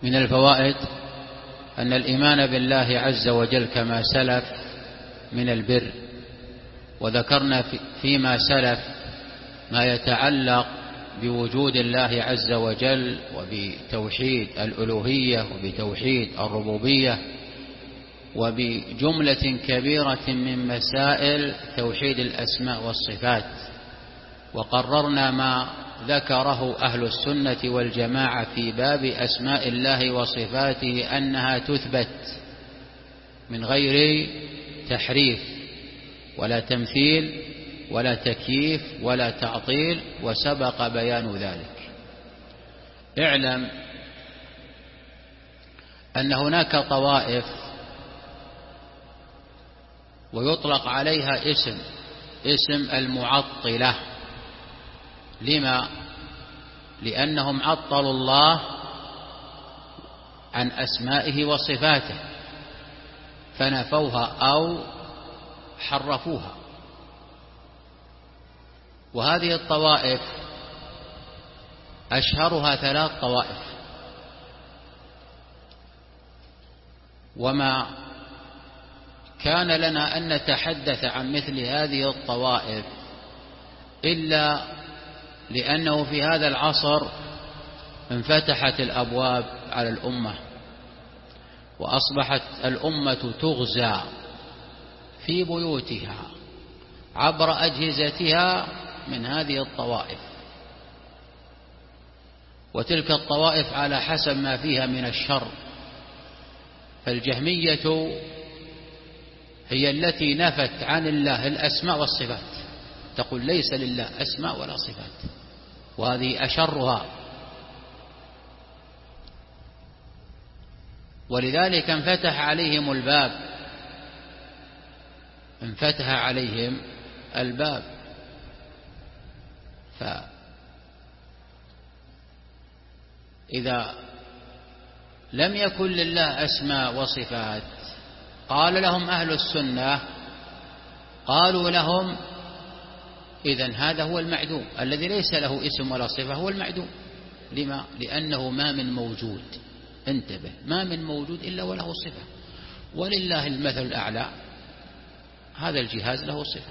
من الفوائد أن الإيمان بالله عز وجل كما سلف من البر، وذكرنا فيما سلف ما يتعلق بوجود الله عز وجل وبتوحيد الألوهية وبتوحيد الربوبية وبجملة كبيرة من مسائل توحيد الأسماء والصفات، وقررنا ما ذكره أهل السنة والجماعة في باب أسماء الله وصفاته أنها تثبت من غير تحريف ولا تمثيل ولا تكييف ولا تعطيل، وسبق بيان ذلك. اعلم أن هناك طوائف ويطلق عليها اسم المعطلة. لما؟ لأنهم عطلوا الله عن أسمائه وصفاته فنفوها أو حرفوها. وهذه الطوائف أشهرها 3 طوائف، وما كان لنا أن نتحدث عن مثل هذه الطوائف إلا لأنه في هذا العصر انفتحت الأبواب على الأمة، وأصبحت الأمة تغزى في بيوتها عبر أجهزتها من هذه الطوائف، وتلك الطوائف على حسب ما فيها من الشر. فالجهمية هي التي نفت عن الله الأسماء والصفات، تقول ليس لله أسماء ولا صفات، وهذه أشرها. ولذلك انفتح عليهم الباب. فإذا لم يكن لله أسماء وصفات قال لهم أهل السنة، قالوا لهم إذن هذا هو المعدوم الذي ليس له اسم ولا صفة، هو المعدوم. لما؟ لأنه ما من موجود، انتبه، ما من موجود إلا وله صفة. ولله المثل الأعلى، هذا الجهاز له صفة،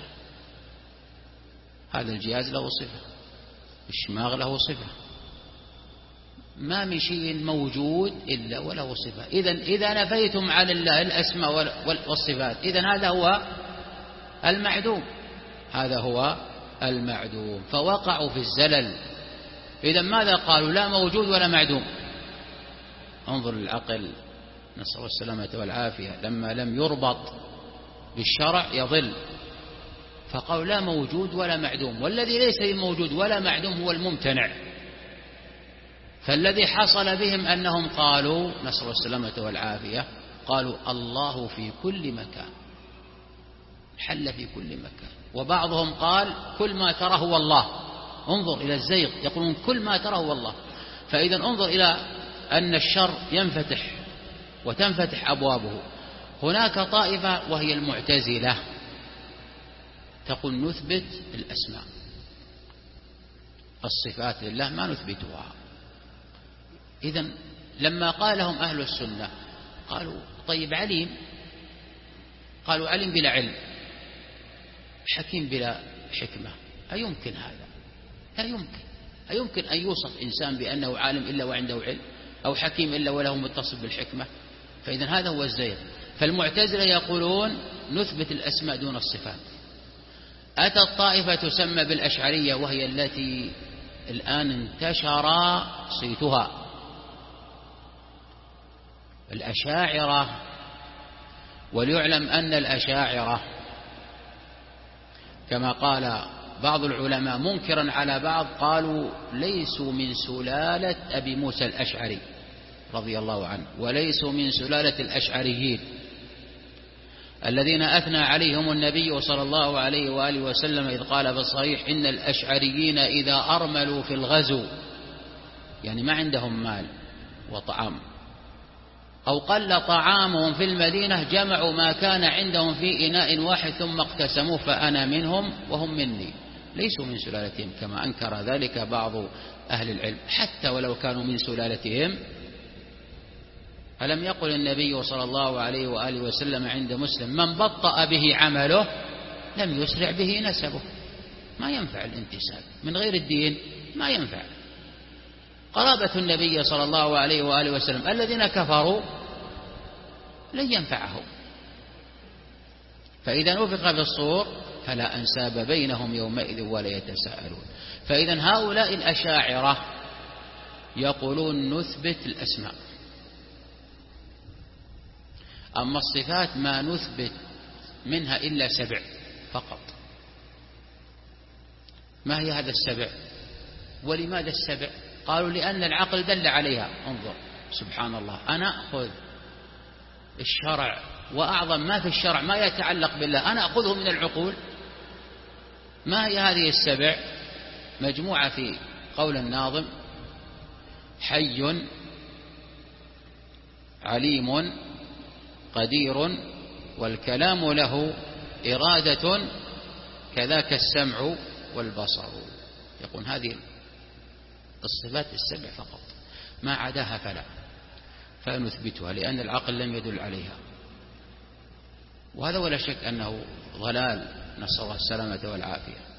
هذا الجهاز له صفة، الشماغ له صفة، ما من شيء موجود إلا وله صفة. إذا نفيتم عن الله الأسماء والصفات إذن هذا هو المعدوم، هذا هو المعدوم. فوقعوا في الزلل. إذن ماذا قالوا؟ لا موجود ولا معدوم. انظر للعقل، نسأل الله السلامة والعافية، لما لم يربط بالشرع يضل. فقالوا لا موجود ولا معدوم، والذي ليس موجود ولا معدوم هو الممتنع. فالذي حصل بهم أنهم قالوا، نسأل الله السلامة والعافية، قالوا الله في كل مكان، حل في كل مكان. وبعضهم قال كل ما تراه هو الله. انظر إلى الزيغ، يقولون كل ما تراه هو الله. فإذا انظر إلى أن الشر ينفتح وتنفتح أبوابه. هناك طائفة وهي المعتزلة تقول نثبت الأسماء، الصفات لله ما نثبتها. إذن لما قال لهم أهل السنة قالوا طيب عليم، قالوا عليم بلا علم، حكيم بلا حكمة، أيمكن هذا؟ لا يمكن. أيمكن أن يوصف إنسان بأنه عالم إلا وعنده علم، أو حكيم إلا وله متصف بالحكمة؟ فإذن هذا هو الزيغ. فالمعتزلة يقولون نثبت الأسماء دون الصفات. أتت طائفة تسمى بالأشعرية، وهي التي الآن انتشر صيتها، الأشاعرة. وليعلم أن الأشاعرة كما قال بعض العلماء منكرا على بعض، قالوا ليسوا من سلالة أبي موسى الأشعري رضي الله عنه، وليسوا من سلالة الأشعريين الذين أثنى عليهم النبي صلى الله عليه وآله وسلم إذ قال في الصحيح إن الأشعريين إذا أرملوا في الغزو، يعني ما عندهم مال وطعام، أو قل طعامهم في المدينة، جمعوا ما كان عندهم في إناء واحد ثم اقتسموه، فأنا منهم وهم مني. ليسوا من سلالتهم كما أنكر ذلك بعض أهل العلم، حتى ولو كانوا من سلالتهم ألم يقل النبي صلى الله عليه وآله وسلم عند مسلم: من بطأ به عمله لم يسرع به نسبه. ما ينفع الانتساب من غير الدين، ما ينفع. قرابة النبي صلى الله عليه وآله وسلم الذين كفروا لن ينفعهم. فإذا نفخ في الصور فلا أنساب بينهم يومئذ ولا يتساءلون. فإذا هؤلاء الأشاعرة يقولون نثبت الأسماء، أما الصفات ما نثبت منها إلا 7 فقط. ما هي هذا 7؟ ولماذا 7؟ قالوا لأن العقل دل عليها. انظر سبحان الله، أنا أخذ الشرع وأعظم ما في الشرع ما يتعلق بالله أنا أخذه من العقول. ما هي هذه 7؟ مجموعة في قول الناظم: حي عليم قدير والكلام له إرادة كذاك السمع والبصر. يقول هذه الصفات 7 فقط، ما عداها فلا نثبتها لأن العقل لم يدل عليها. وهذا ولا شك أنه ضلال، نسأل الله السلامة والعافية.